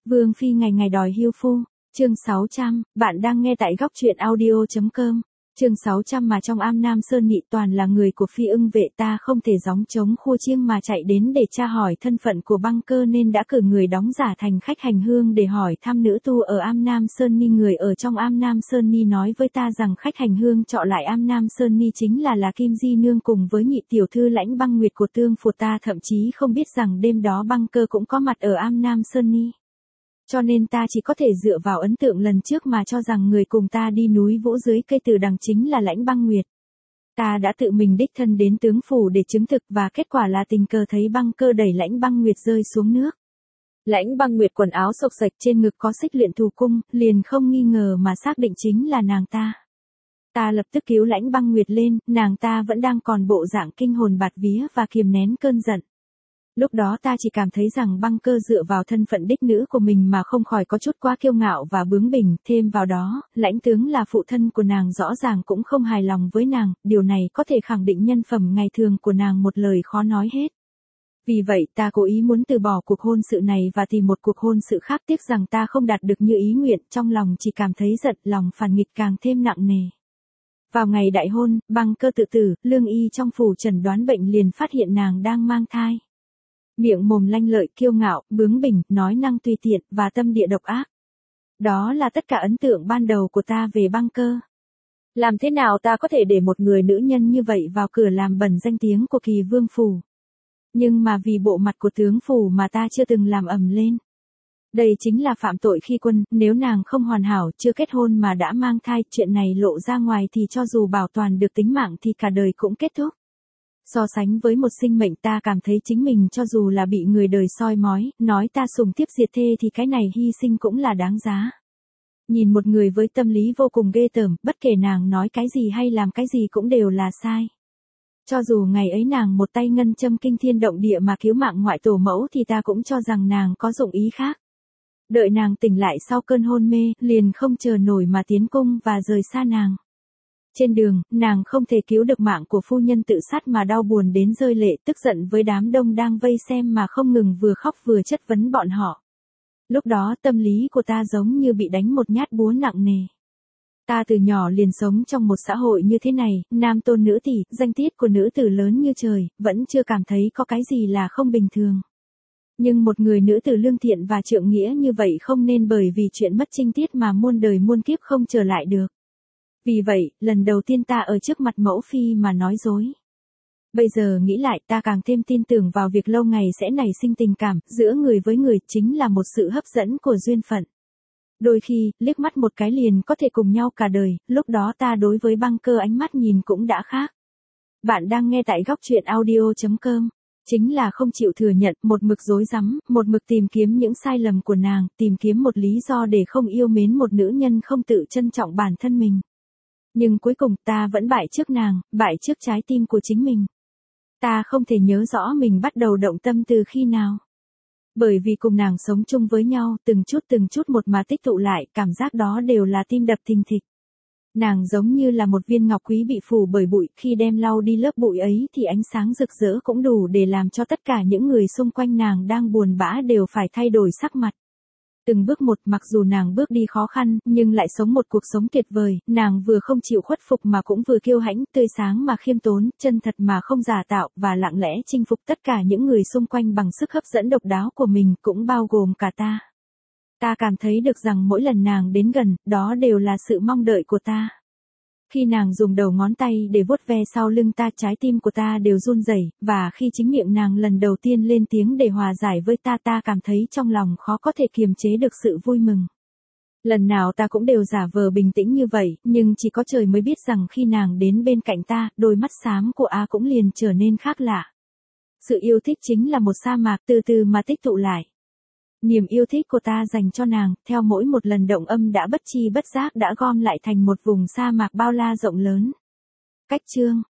Vương Phi ngày ngày đòi hưu phu, chương 600, bạn đang nghe tại góc truyện audio.com, chương 600 mà trong Am Nam Sơn Nhị toàn là người của Phi Ưng vệ ta không thể gióng trống khua chiêng mà chạy đến để tra hỏi thân phận của băng cơ nên đã cử người đóng giả thành khách hành hương để hỏi thăm nữ tu ở Am Nam Sơn Ni. Người ở trong Am Nam Sơn Ni nói với ta rằng khách hành hương chọn lại Am Nam Sơn Ni chính là Kim Di Nương cùng với nhị tiểu thư Lãnh Băng Nguyệt của Tương Phù. Ta thậm chí không biết rằng đêm đó băng cơ cũng có mặt ở Am Nam Sơn Ni. Cho nên ta chỉ có thể dựa vào ấn tượng lần trước mà cho rằng người cùng ta đi núi Vũ dưới cây từ đằng chính là Lãnh Băng Nguyệt. Ta đã tự mình đích thân đến tướng phủ để chứng thực và kết quả là tình cờ thấy băng cơ đẩy Lãnh Băng Nguyệt rơi xuống nước. Lãnh Băng Nguyệt quần áo xộc xệch, trên ngực có xích luyện thù cung, liền không nghi ngờ mà xác định chính là nàng ta. Ta lập tức cứu Lãnh Băng Nguyệt lên, nàng ta vẫn đang còn bộ dạng kinh hồn bạt vía và kiềm nén cơn giận. Lúc đó ta chỉ cảm thấy rằng băng cơ dựa vào thân phận đích nữ của mình mà không khỏi có chút quá kiêu ngạo và bướng bỉnh, thêm vào đó, Lãnh tướng là phụ thân của nàng rõ ràng cũng không hài lòng với nàng, điều này có thể khẳng định nhân phẩm ngày thường của nàng một lời khó nói hết. Vì vậy ta cố ý muốn từ bỏ cuộc hôn sự này và tìm một cuộc hôn sự khác, tiếc rằng ta không đạt được như ý nguyện, trong lòng chỉ cảm thấy giận, lòng phản nghịch càng thêm nặng nề. Vào ngày đại hôn, băng cơ tự tử, lương y trong phủ chẩn đoán bệnh liền phát hiện nàng đang mang thai. Miệng mồm lanh lợi, kiêu ngạo, bướng bỉnh, nói năng tùy tiện và tâm địa độc ác. Đó là tất cả ấn tượng ban đầu của ta về băng cơ. Làm thế nào ta có thể để một người nữ nhân như vậy vào cửa làm bẩn danh tiếng của Kỳ Vương phủ? Nhưng mà vì bộ mặt của tướng phủ mà ta chưa từng làm ầm lên. Đây chính là phạm tội khi quân, nếu nàng không hoàn hảo, chưa kết hôn mà đã mang thai, chuyện này lộ ra ngoài thì cho dù bảo toàn được tính mạng thì cả đời cũng kết thúc. So sánh với một sinh mệnh, ta cảm thấy chính mình cho dù là bị người đời soi mói, nói ta sùng tiếp diệt thê thì cái này hy sinh cũng là đáng giá. Nhìn một người với tâm lý vô cùng ghê tởm, bất kể nàng nói cái gì hay làm cái gì cũng đều là sai. Cho dù ngày ấy nàng một tay ngân châm kinh thiên động địa mà cứu mạng ngoại tổ mẫu thì ta cũng cho rằng nàng có dụng ý khác. Đợi nàng tỉnh lại sau cơn hôn mê, liền không chờ nổi mà tiến cung và rời xa nàng. Trên đường, nàng không thể cứu được mạng của phu nhân tự sát mà đau buồn đến rơi lệ, tức giận với đám đông đang vây xem mà không ngừng vừa khóc vừa chất vấn bọn họ. Lúc đó tâm lý của ta giống như bị đánh một nhát búa nặng nề. Ta từ nhỏ liền sống trong một xã hội như thế này, nam tôn nữ tỷ, danh tiết của nữ tử lớn như trời, vẫn chưa cảm thấy có cái gì là không bình thường. Nhưng một người nữ tử lương thiện và trượng nghĩa như vậy không nên bởi vì chuyện mất trinh tiết mà muôn đời muôn kiếp không trở lại được. Vì vậy, lần đầu tiên ta ở trước mặt mẫu phi mà nói dối. Bây giờ nghĩ lại, ta càng thêm tin tưởng vào việc lâu ngày sẽ nảy sinh tình cảm, giữa người với người chính là một sự hấp dẫn của duyên phận. Đôi khi, liếc mắt một cái liền có thể cùng nhau cả đời, lúc đó ta đối với băng cơ ánh mắt nhìn cũng đã khác. Bạn đang nghe tại góc truyện audio.com. Chính là không chịu thừa nhận, một mực dối rắm, một mực tìm kiếm những sai lầm của nàng, tìm kiếm một lý do để không yêu mến một nữ nhân không tự trân trọng bản thân mình. Nhưng cuối cùng ta vẫn bại trước nàng, bại trước trái tim của chính mình. Ta không thể nhớ rõ mình bắt đầu động tâm từ khi nào. Bởi vì cùng nàng sống chung với nhau, từng chút một mà tích tụ lại, cảm giác đó đều là tim đập thình thịch. Nàng giống như là một viên ngọc quý bị phủ bởi bụi, khi đem lau đi lớp bụi ấy thì ánh sáng rực rỡ cũng đủ để làm cho tất cả những người xung quanh nàng đang buồn bã đều phải thay đổi sắc mặt. Từng bước một, mặc dù nàng bước đi khó khăn, nhưng lại sống một cuộc sống tuyệt vời, nàng vừa không chịu khuất phục mà cũng vừa kiêu hãnh, tươi sáng mà khiêm tốn, chân thật mà không giả tạo, và lặng lẽ chinh phục tất cả những người xung quanh bằng sức hấp dẫn độc đáo của mình, cũng bao gồm cả ta. Ta cảm thấy được rằng mỗi lần nàng đến gần, đó đều là sự mong đợi của ta. Khi nàng dùng đầu ngón tay để vuốt ve sau lưng ta, trái tim của ta đều run rẩy, và khi chính miệng nàng lần đầu tiên lên tiếng để hòa giải với ta, ta cảm thấy trong lòng khó có thể kiềm chế được sự vui mừng. Lần nào ta cũng đều giả vờ bình tĩnh như vậy, nhưng chỉ có trời mới biết rằng khi nàng đến bên cạnh ta, đôi mắt xám của A cũng liền trở nên khác lạ. Sự yêu thích chính là một sa mạc từ từ mà tích tụ lại. Niềm yêu thích của ta dành cho nàng, theo mỗi một lần động âm đã bất chi bất giác đã gom lại thành một vùng sa mạc bao la rộng lớn. Cách chương